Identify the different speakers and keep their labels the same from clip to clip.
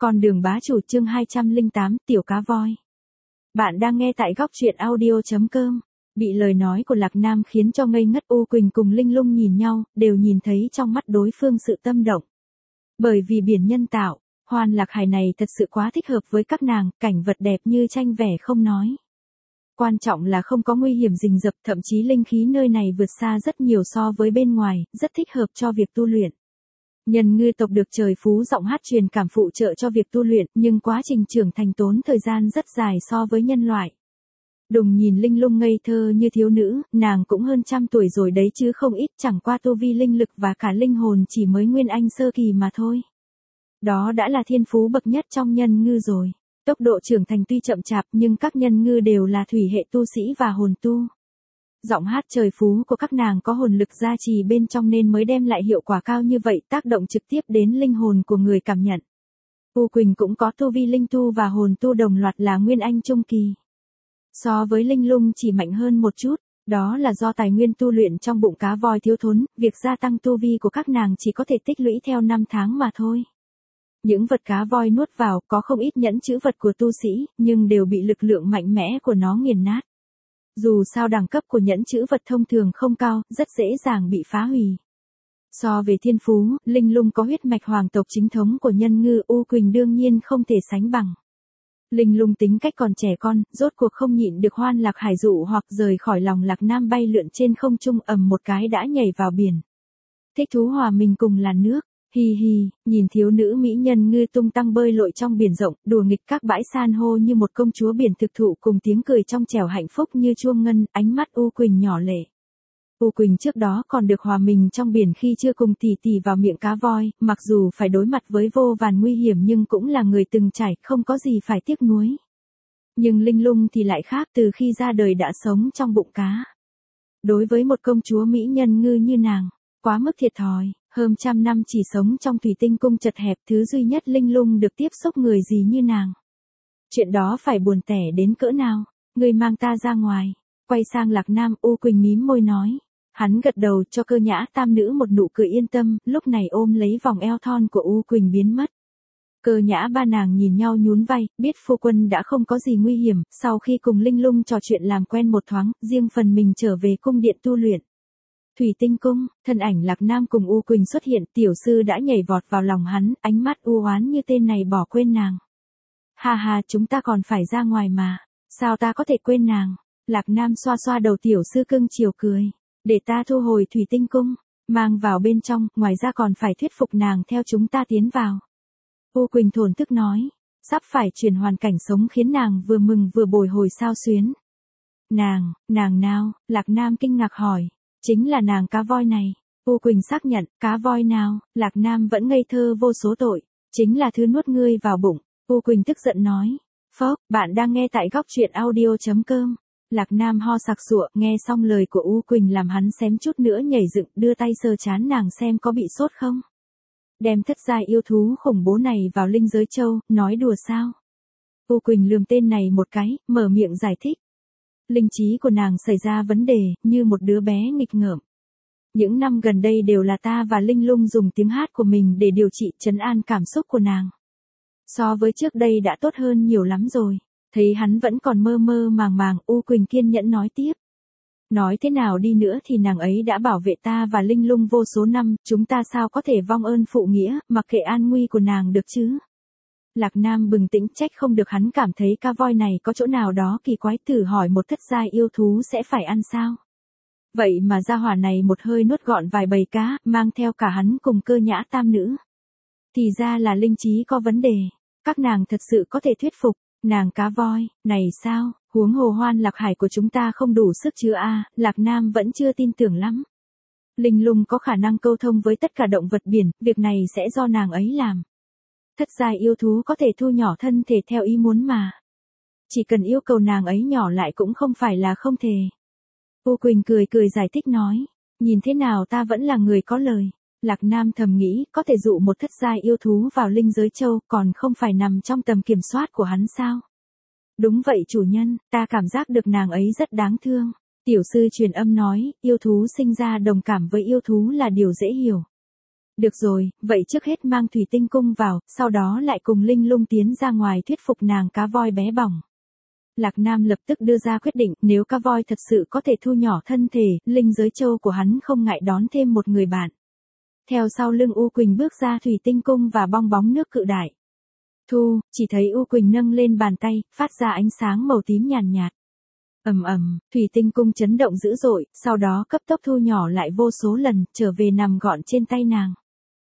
Speaker 1: Con đường bá chủ chương 208, tiểu cá voi. Bạn đang nghe tại góc truyện audio.com. Bị lời nói của Lạc Nam khiến cho ngây ngất, U Quỳnh cùng Linh Lung nhìn nhau, đều nhìn thấy trong mắt đối phương sự tâm động. Bởi vì biển nhân tạo, Hoan Lạc Hải này thật sự quá thích hợp với các nàng, cảnh vật đẹp như tranh vẽ không nói. Quan trọng là không có nguy hiểm rình rập, thậm chí linh khí nơi này vượt xa rất nhiều so với bên ngoài, rất thích hợp cho việc tu luyện. Nhân ngư tộc được trời phú giọng hát truyền cảm phụ trợ cho việc tu luyện, nhưng quá trình trưởng thành tốn thời gian rất dài so với nhân loại. Đùng nhìn Linh Lung ngây thơ như thiếu nữ, nàng cũng hơn 100 tuổi rồi đấy chứ không ít, chẳng qua tu vi linh lực và cả linh hồn chỉ mới nguyên anh sơ kỳ mà thôi. Đó đã là thiên phú bậc nhất trong nhân ngư rồi. Tốc độ trưởng thành tuy chậm chạp nhưng các nhân ngư đều là thủy hệ tu sĩ và hồn tu. Giọng hát trời phú của các nàng có hồn lực gia trì bên trong nên mới đem lại hiệu quả cao như vậy, tác động trực tiếp đến linh hồn của người cảm nhận. U Quỳnh cũng có tu vi linh tu và hồn tu đồng loạt là nguyên anh trung kỳ. So với Linh Lung chỉ mạnh hơn một chút, đó là do tài nguyên tu luyện trong bụng cá voi thiếu thốn, việc gia tăng tu vi của các nàng chỉ có thể tích lũy theo 5 tháng mà thôi. Những vật cá voi nuốt vào có không ít nhẫn chữ vật của tu sĩ, nhưng đều bị lực lượng mạnh mẽ của nó nghiền nát. Dù sao đẳng cấp của nhẫn chữ vật thông thường không cao, rất dễ dàng bị phá hủy. So về thiên phú, Linh Lung có huyết mạch hoàng tộc chính thống của nhân ngư, U Quỳnh đương nhiên không thể sánh bằng. Linh Lung tính cách còn trẻ con, rốt cuộc không nhịn được Hoan Lạc Hải dụ hoặc rời khỏi lòng Lạc Nam bay lượn trên không trung, ầm một cái đã nhảy vào biển. Thích thú hòa mình cùng làn nước. Hi hi, nhìn thiếu nữ mỹ nhân ngư tung tăng bơi lội trong biển rộng, đùa nghịch các bãi san hô như một công chúa biển thực thụ cùng tiếng cười trong trẻo hạnh phúc như chuông ngân, ánh mắt U Quỳnh nhỏ lệ. U Quỳnh trước đó còn được hòa mình trong biển khi chưa cùng tỷ tỷ vào miệng cá voi, mặc dù phải đối mặt với vô vàn nguy hiểm nhưng cũng là người từng trải, không có gì phải tiếc nuối. Nhưng Linh Lung thì lại khác, từ khi ra đời đã sống trong bụng cá. Đối với một công chúa mỹ nhân ngư như nàng, quá mức thiệt thòi. Hơn 100 năm chỉ sống trong thủy tinh cung chật hẹp, thứ duy nhất Linh Lung được tiếp xúc người gì như nàng. Chuyện đó phải buồn tẻ đến cỡ nào, người mang ta ra ngoài. Quay sang Lạc Nam, U Quỳnh mím môi nói. Hắn gật đầu cho Cơ Nhã tam nữ một nụ cười yên tâm, lúc này ôm lấy vòng eo thon của U Quỳnh biến mất. Cơ Nhã ba nàng nhìn nhau nhún vai, biết phu quân đã không có gì nguy hiểm, sau khi cùng Linh Lung trò chuyện làm quen một thoáng, riêng phần mình trở về cung điện tu luyện. Thủy tinh cung, thân ảnh Lạc Nam cùng U Quỳnh xuất hiện, tiểu sư đã nhảy vọt vào lòng hắn, ánh mắt u oán như tên này bỏ quên nàng. Ha ha, chúng ta còn phải ra ngoài mà, sao ta có thể quên nàng? Lạc Nam xoa xoa đầu tiểu sư cưng chiều cười, để ta thu hồi thủy tinh cung, mang vào bên trong, ngoài ra còn phải thuyết phục nàng theo chúng ta tiến vào. U Quỳnh thổn thức nói, sắp phải chuyển hoàn cảnh sống khiến nàng vừa mừng vừa bồi hồi xao xuyến. Nàng nào? Lạc Nam kinh ngạc hỏi. Chính là nàng cá voi này. U Quỳnh xác nhận, cá voi nào? Lạc Nam vẫn ngây thơ vô số tội. Chính là thứ nuốt ngươi vào bụng. U Quỳnh tức giận nói. Phốc, bạn đang nghe tại góc truyện audio.com. Lạc Nam ho sặc sụa, nghe xong lời của U Quỳnh làm hắn xém chút nữa nhảy dựng, đưa tay sờ trán nàng xem có bị sốt không. Đem thất giai yêu thú khủng bố này vào linh giới châu, nói đùa sao? U Quỳnh lườm tên này một cái, mở miệng giải thích. Linh trí của nàng xảy ra vấn đề, như một đứa bé nghịch ngợm. Những năm gần đây đều là ta và Linh Lung dùng tiếng hát của mình để điều trị trấn an cảm xúc của nàng. So với trước đây đã tốt hơn nhiều lắm rồi. Thấy hắn vẫn còn mơ mơ màng màng, U Quỳnh kiên nhẫn nói tiếp. Nói thế nào đi nữa thì nàng ấy đã bảo vệ ta và Linh Lung vô số năm, chúng ta sao có thể vong ơn phụ nghĩa, mặc kệ an nguy của nàng được chứ? Lạc Nam bừng tỉnh, trách không được hắn cảm thấy cá voi này có chỗ nào đó kỳ quái, thử hỏi một thất giai yêu thú sẽ phải ăn sao? Vậy mà gia hỏa này một hơi nuốt gọn vài bầy cá, mang theo cả hắn cùng Cơ Nhã tam nữ. Thì ra là linh trí có vấn đề, các nàng thật sự có thể thuyết phục, nàng cá voi, này sao, huống hồ Hoan Lạc Hải của chúng ta không đủ sức chứa a. Lạc Nam vẫn chưa tin tưởng lắm. Linh Lung có khả năng câu thông với tất cả động vật biển, việc này sẽ do nàng ấy làm. Thất giai yêu thú có thể thu nhỏ thân thể theo ý muốn mà. Chỉ cần yêu cầu nàng ấy nhỏ lại cũng không phải là không thể. U Quỳnh cười cười giải thích nói, nhìn thế nào ta vẫn là người có lời. Lạc Nam thầm nghĩ, có thể dụ một thất giai yêu thú vào linh giới châu, còn không phải nằm trong tầm kiểm soát của hắn sao? Đúng vậy chủ nhân, ta cảm giác được nàng ấy rất đáng thương. Tiểu sư truyền âm nói, yêu thú sinh ra đồng cảm với yêu thú là điều dễ hiểu. Được rồi, vậy trước hết mang thủy tinh cung vào, sau đó lại cùng Linh Lung tiến ra ngoài thuyết phục nàng cá voi bé bỏng. Lạc Nam lập tức đưa ra quyết định, nếu cá voi thật sự có thể thu nhỏ thân thể, linh giới châu của hắn không ngại đón thêm một người bạn. Theo sau lưng U Quỳnh bước ra thủy tinh cung và bong bóng nước cự đại. Thu, chỉ thấy U Quỳnh nâng lên bàn tay, phát ra ánh sáng màu tím nhàn nhạt. Ầm ầm, thủy tinh cung chấn động dữ dội, sau đó cấp tốc thu nhỏ lại vô số lần, trở về nằm gọn trên tay nàng.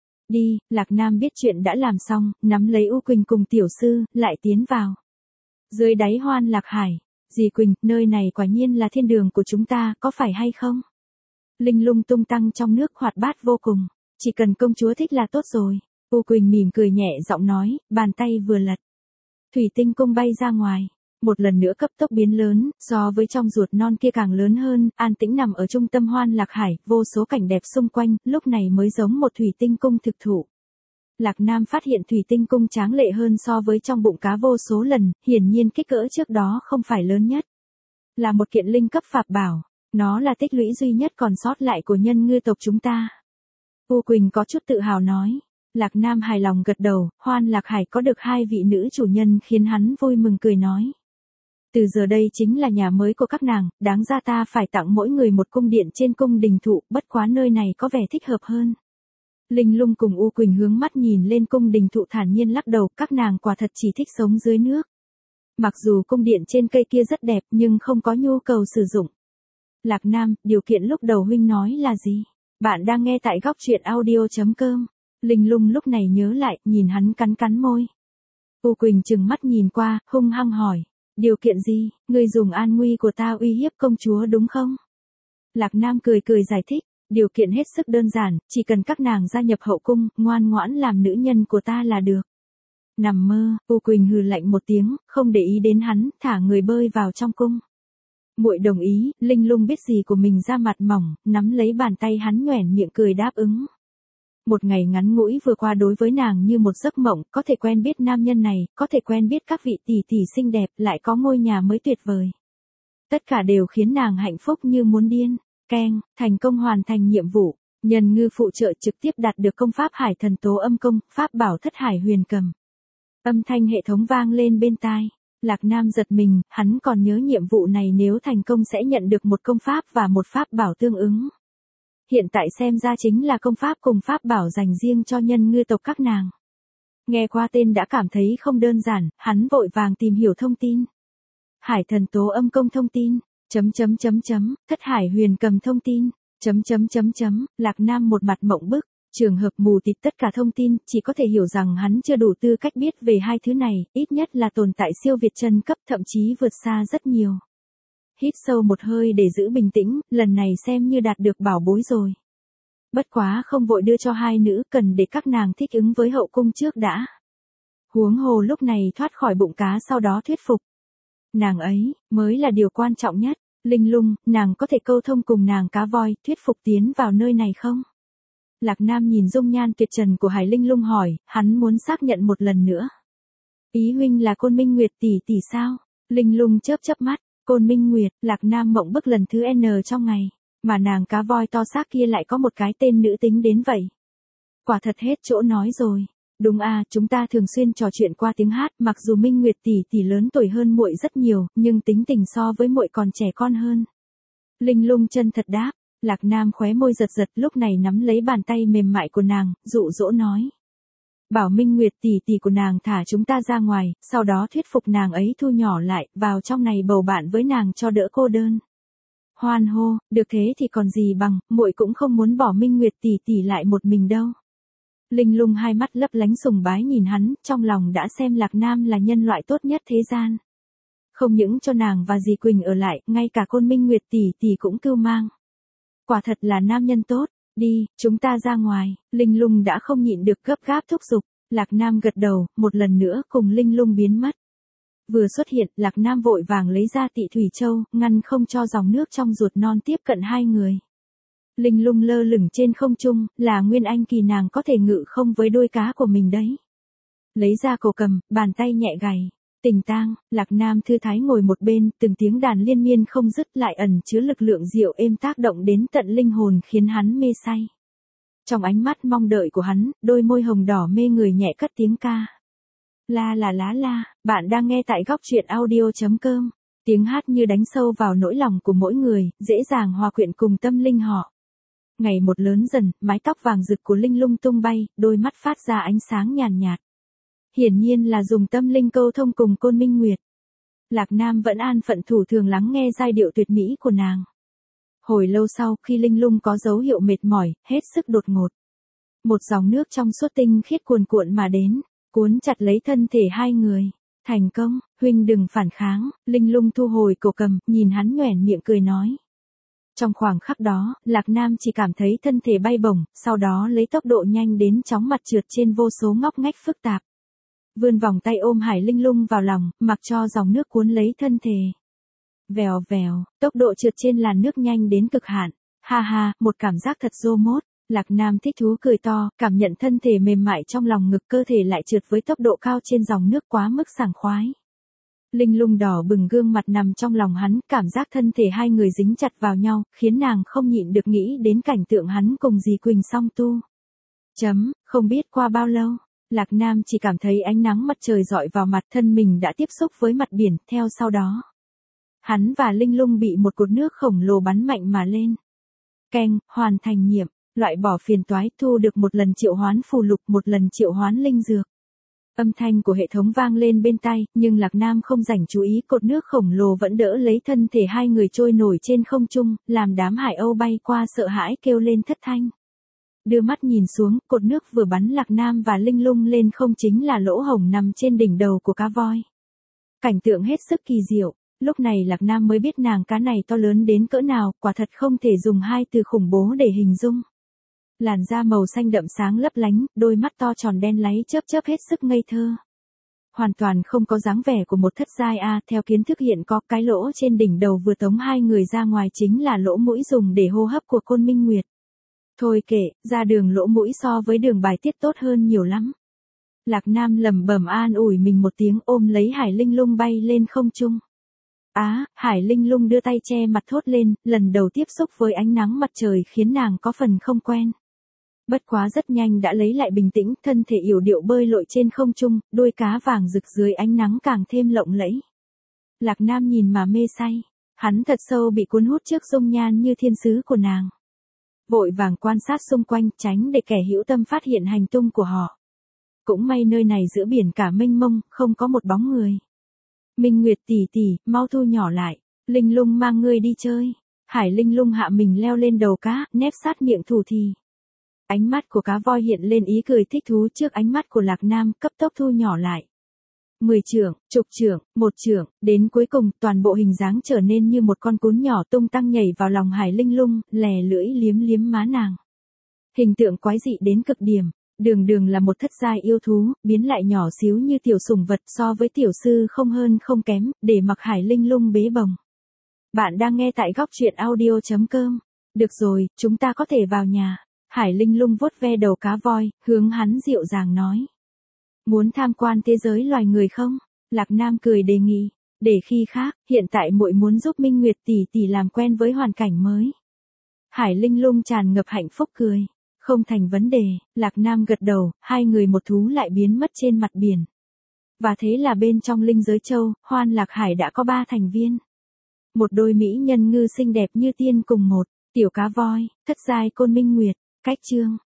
Speaker 1: Đi, Lạc Nam biết chuyện đã làm xong, nắm lấy U Quỳnh cùng tiểu sư, lại tiến vào. Dưới đáy Hoan Lạc Hải, dì Quỳnh, nơi này quả nhiên là thiên đường của chúng ta, có phải hay không? Linh Lung tung tăng trong nước hoạt bát vô cùng, chỉ cần công chúa thích là tốt rồi. U Quỳnh mỉm cười nhẹ giọng nói, bàn tay vừa lật. Thủy tinh cung bay ra ngoài, một lần nữa cấp tốc biến lớn, so với trong ruột non kia càng lớn hơn, an tĩnh nằm ở trung tâm Hoan Lạc Hải, vô số cảnh đẹp xung quanh, lúc này mới giống một thủy tinh cung thực thụ. Lạc Nam phát hiện thủy tinh cung tráng lệ hơn so với trong bụng cá vô số lần, hiển nhiên kích cỡ trước đó không phải lớn nhất. Là một kiện linh cấp phạp bảo, nó là tích lũy duy nhất còn sót lại của nhân ngư tộc chúng ta. U Quỳnh có chút tự hào nói. Lạc Nam hài lòng gật đầu, Hoan Lạc Hải có được 2 vị nữ chủ nhân khiến hắn vui mừng cười nói. Từ giờ đây chính là nhà mới của các nàng, đáng ra ta phải tặng mỗi người một cung điện trên cung đình thụ, bất quá nơi này có vẻ thích hợp hơn. Linh Lung cùng U Quỳnh hướng mắt nhìn lên cung đình thụ thản nhiên lắc đầu, các nàng quả thật chỉ thích sống dưới nước. Mặc dù cung điện trên cây kia rất đẹp nhưng không có nhu cầu sử dụng. Lạc Nam, điều kiện lúc đầu huynh nói là gì? Bạn đang nghe tại góc truyện audio.com. Linh Lung lúc này nhớ lại, nhìn hắn cắn cắn môi. U Quỳnh trừng mắt nhìn qua, hung hăng hỏi. Điều kiện gì, ngươi dùng an nguy của ta uy hiếp công chúa đúng không? Lạc Nam cười cười giải thích. Điều kiện hết sức đơn giản, chỉ cần các nàng gia nhập hậu cung, ngoan ngoãn làm nữ nhân của ta là được. Nằm mơ, U Quỳnh hừ lạnh một tiếng, không để ý đến hắn, thả người bơi vào trong cung. Muội đồng ý, Linh Lung biết gì của mình ra mặt mỏng, nắm lấy bàn tay hắn nhoẻn miệng cười đáp ứng. Một ngày ngắn ngủi vừa qua đối với nàng như một giấc mộng, có thể quen biết nam nhân này, có thể quen biết các vị tỷ tỷ xinh đẹp, lại có ngôi nhà mới tuyệt vời. Tất cả đều khiến nàng hạnh phúc như muốn điên. Keng, thành công hoàn thành nhiệm vụ, nhân ngư phụ trợ trực tiếp đạt được công pháp Hải Thần Tố Âm Công, pháp bảo Thất Hải Huyền Cầm. Âm thanh hệ thống vang lên bên tai. Lạc Nam giật mình, hắn còn nhớ nhiệm vụ này nếu thành công sẽ nhận được một công pháp và một pháp bảo tương ứng. Hiện tại xem ra chính là công pháp cùng pháp bảo dành riêng cho nhân ngư tộc các nàng. Nghe qua tên đã cảm thấy không đơn giản, hắn vội vàng tìm hiểu thông tin. Hải Thần Tố Âm Công thông tin. Thất Hải Huyền Cầm thông tin. Lạc Nam một mặt mộng bức, trường hợp mù tịt tất cả thông tin, chỉ có thể hiểu rằng hắn chưa đủ tư cách biết về hai thứ này, ít nhất là tồn tại siêu việt chân cấp, thậm chí vượt xa rất nhiều. Hít sâu một hơi để giữ bình tĩnh, lần này xem như đạt được bảo bối rồi. Bất quá không vội đưa cho hai nữ, cần để các nàng thích ứng với hậu cung trước đã. Huống hồ lúc này thoát khỏi bụng cá sau đó thuyết phục. Nàng ấy, mới là điều quan trọng nhất. Linh Lung, nàng có thể câu thông cùng nàng cá voi, thuyết phục tiến vào nơi này không? Lạc Nam nhìn dung nhan tuyệt trần của Hải Linh Lung hỏi, hắn muốn xác nhận một lần nữa. Ý huynh là Côn Minh Nguyệt tỷ tỷ sao? Linh Lung chớp chớp mắt, Côn Minh Nguyệt, Lạc Nam mộng bức lần thứ N trong ngày, mà nàng cá voi to xác kia lại có một cái tên nữ tính đến vậy. Quả thật hết chỗ nói rồi. Đúng à, chúng ta thường xuyên trò chuyện qua tiếng hát, mặc dù Minh Nguyệt tỷ tỷ lớn tuổi hơn muội rất nhiều, nhưng tính tình so với muội còn trẻ con hơn. Linh Lung chân thật đáp, Lạc Nam khóe môi giật giật, lúc này nắm lấy bàn tay mềm mại của nàng, dụ dỗ nói. Bảo Minh Nguyệt tỷ tỷ của nàng thả chúng ta ra ngoài, sau đó thuyết phục nàng ấy thu nhỏ lại, vào trong này bầu bạn với nàng cho đỡ cô đơn. Hoan hô, được thế thì còn gì bằng, muội cũng không muốn bỏ Minh Nguyệt tỷ tỷ lại một mình đâu. Linh Lung hai mắt lấp lánh sùng bái nhìn hắn, trong lòng đã xem Lạc Nam là nhân loại tốt nhất thế gian. Không những cho nàng và dì Quỳnh ở lại, ngay cả Côn Minh Nguyệt tỷ tỷ cũng cưu mang. Quả thật là nam nhân tốt, đi, chúng ta ra ngoài. Linh Lung đã không nhịn được gấp gáp thúc giục. Lạc Nam gật đầu, một lần nữa cùng Linh Lung biến mất. Vừa xuất hiện, Lạc Nam vội vàng lấy ra Tị Thủy Châu, ngăn không cho dòng nước trong ruột non tiếp cận hai người. Linh Lung lơ lửng trên không trung, là Nguyên Anh kỳ, nàng có thể ngự không với đuôi cá của mình đấy. Lấy ra cổ cầm, bàn tay nhẹ gảy. Tình tang, Lạc Nam thư thái ngồi một bên, từng tiếng đàn liên miên không dứt lại ẩn chứa lực lượng diệu êm tác động đến tận linh hồn khiến hắn mê say. Trong ánh mắt mong đợi của hắn, đôi môi hồng đỏ mê người nhẹ cất tiếng ca. La là lá la, bạn đang nghe tại góc truyện audio.com. Tiếng hát như đánh sâu vào nỗi lòng của mỗi người, dễ dàng hòa quyện cùng tâm linh họ. Ngày một lớn dần, mái tóc vàng rực của Linh Lung tung bay, đôi mắt phát ra ánh sáng nhàn nhạt. Hiển nhiên là dùng tâm linh câu thông cùng Côn Minh Nguyệt. Lạc Nam vẫn an phận thủ thường lắng nghe giai điệu tuyệt mỹ của nàng. Hồi lâu sau, khi Linh Lung có dấu hiệu mệt mỏi, hết sức đột ngột. Một dòng nước trong suốt tinh khiết cuồn cuộn mà đến, cuốn chặt lấy thân thể hai người. Thành công, huynh đừng phản kháng. Linh Lung thu hồi cổ cầm, nhìn hắn nhoẻn miệng cười nói. Trong khoảng khắc đó, Lạc Nam chỉ cảm thấy thân thể bay bổng, sau đó lấy tốc độ nhanh đến chóng mặt trượt trên vô số ngóc ngách phức tạp. Vươn vòng tay ôm Hải Linh Lung vào lòng, mặc cho dòng nước cuốn lấy thân thể. Vèo vèo, tốc độ trượt trên làn nước nhanh đến cực hạn. Ha ha, một cảm giác thật rô mốt. Lạc Nam thích thú cười to, cảm nhận thân thể mềm mại trong lòng ngực, cơ thể lại trượt với tốc độ cao trên dòng nước quá mức sảng khoái. Linh Lung đỏ bừng gương mặt nằm trong lòng hắn, cảm giác thân thể hai người dính chặt vào nhau, khiến nàng không nhịn được nghĩ đến cảnh tượng hắn cùng dì Quỳnh song tu. Không biết qua bao lâu, Lạc Nam chỉ cảm thấy ánh nắng mặt trời rọi vào mặt, thân mình đã tiếp xúc với mặt biển, theo sau đó. Hắn và Linh Lung bị một cột nước khổng lồ bắn mạnh mà lên. Keng, hoàn thành nhiệm, loại bỏ phiền toái, thu được một lần triệu hoán phù lục, một lần triệu hoán linh dược. Âm thanh của hệ thống vang lên bên tai, nhưng Lạc Nam không rảnh chú ý, cột nước khổng lồ vẫn đỡ lấy thân thể hai người trôi nổi trên không trung, làm đám hải âu bay qua sợ hãi kêu lên thất thanh. Đưa mắt nhìn xuống, cột nước vừa bắn Lạc Nam và Linh Lung lên không chính là lỗ hổng nằm trên đỉnh đầu của cá voi. Cảnh tượng hết sức kỳ diệu, lúc này Lạc Nam mới biết nàng cá này to lớn đến cỡ nào, quả thật không thể dùng hai từ khủng bố để hình dung. Làn da màu xanh đậm sáng lấp lánh, đôi mắt to tròn đen láy chớp chớp hết sức ngây thơ. Hoàn toàn không có dáng vẻ của một thất giai A, theo kiến thức hiện có, cái lỗ trên đỉnh đầu vừa tống hai người ra ngoài chính là lỗ mũi dùng để hô hấp của Côn Minh Nguyệt. Thôi kệ, ra đường lỗ mũi so với đường bài tiết tốt hơn nhiều lắm. Lạc Nam lẩm bẩm an ủi mình một tiếng, ôm lấy Hải Linh Lung bay lên không trung. Hải Linh Lung đưa tay che mặt thốt lên, lần đầu tiếp xúc với ánh nắng mặt trời khiến nàng có phần không quen. Bất quá rất nhanh đã lấy lại bình tĩnh, thân thể yểu điệu bơi lội trên không trung, đuôi cá vàng rực dưới ánh nắng càng thêm lộng lẫy. Lạc Nam nhìn mà mê say, hắn thật sâu bị cuốn hút trước dung nhan như thiên sứ của nàng. Vội vàng quan sát xung quanh, tránh để kẻ hữu tâm phát hiện hành tung của họ. Cũng may nơi này giữa biển cả mênh mông, không có một bóng người. Minh Nguyệt tỷ tỷ, mau thu nhỏ lại, Linh Lung mang ngươi đi chơi. Hải Linh Lung hạ mình leo lên đầu cá, nép sát miệng thủ thì. Ánh mắt của cá voi hiện lên ý cười thích thú trước ánh mắt của Lạc Nam, cấp tốc thu nhỏ lại. 10 trượng, chục trượng, 1 trượng, đến cuối cùng, toàn bộ hình dáng trở nên như một con cún nhỏ tung tăng nhảy vào lòng Hải Linh Lung, lè lưỡi liếm liếm má nàng. Hình tượng quái dị đến cực điểm, đường là một thất giai yêu thú, biến lại nhỏ xíu như tiểu sủng vật, so với tiểu sư không hơn không kém, để mặc Hải Linh Lung bế bồng. Bạn đang nghe tại góc truyện audio.com. Được rồi, chúng ta có thể vào nhà. Hải Linh Lung vuốt ve đầu cá voi, hướng hắn dịu dàng nói. Muốn tham quan thế giới loài người không? Lạc Nam cười đề nghị. Để khi khác, hiện tại muội muốn giúp Minh Nguyệt tỷ tỷ làm quen với hoàn cảnh mới. Hải Linh Lung tràn ngập hạnh phúc cười. Không thành vấn đề, Lạc Nam gật đầu, hai người một thú lại biến mất trên mặt biển. Và thế là bên trong Linh Giới Châu, Hoan Lạc Hải đã có 3 thành viên. Một đôi mỹ nhân ngư xinh đẹp như tiên cùng một tiểu cá voi, thất giai Côn Minh Nguyệt. Cách chương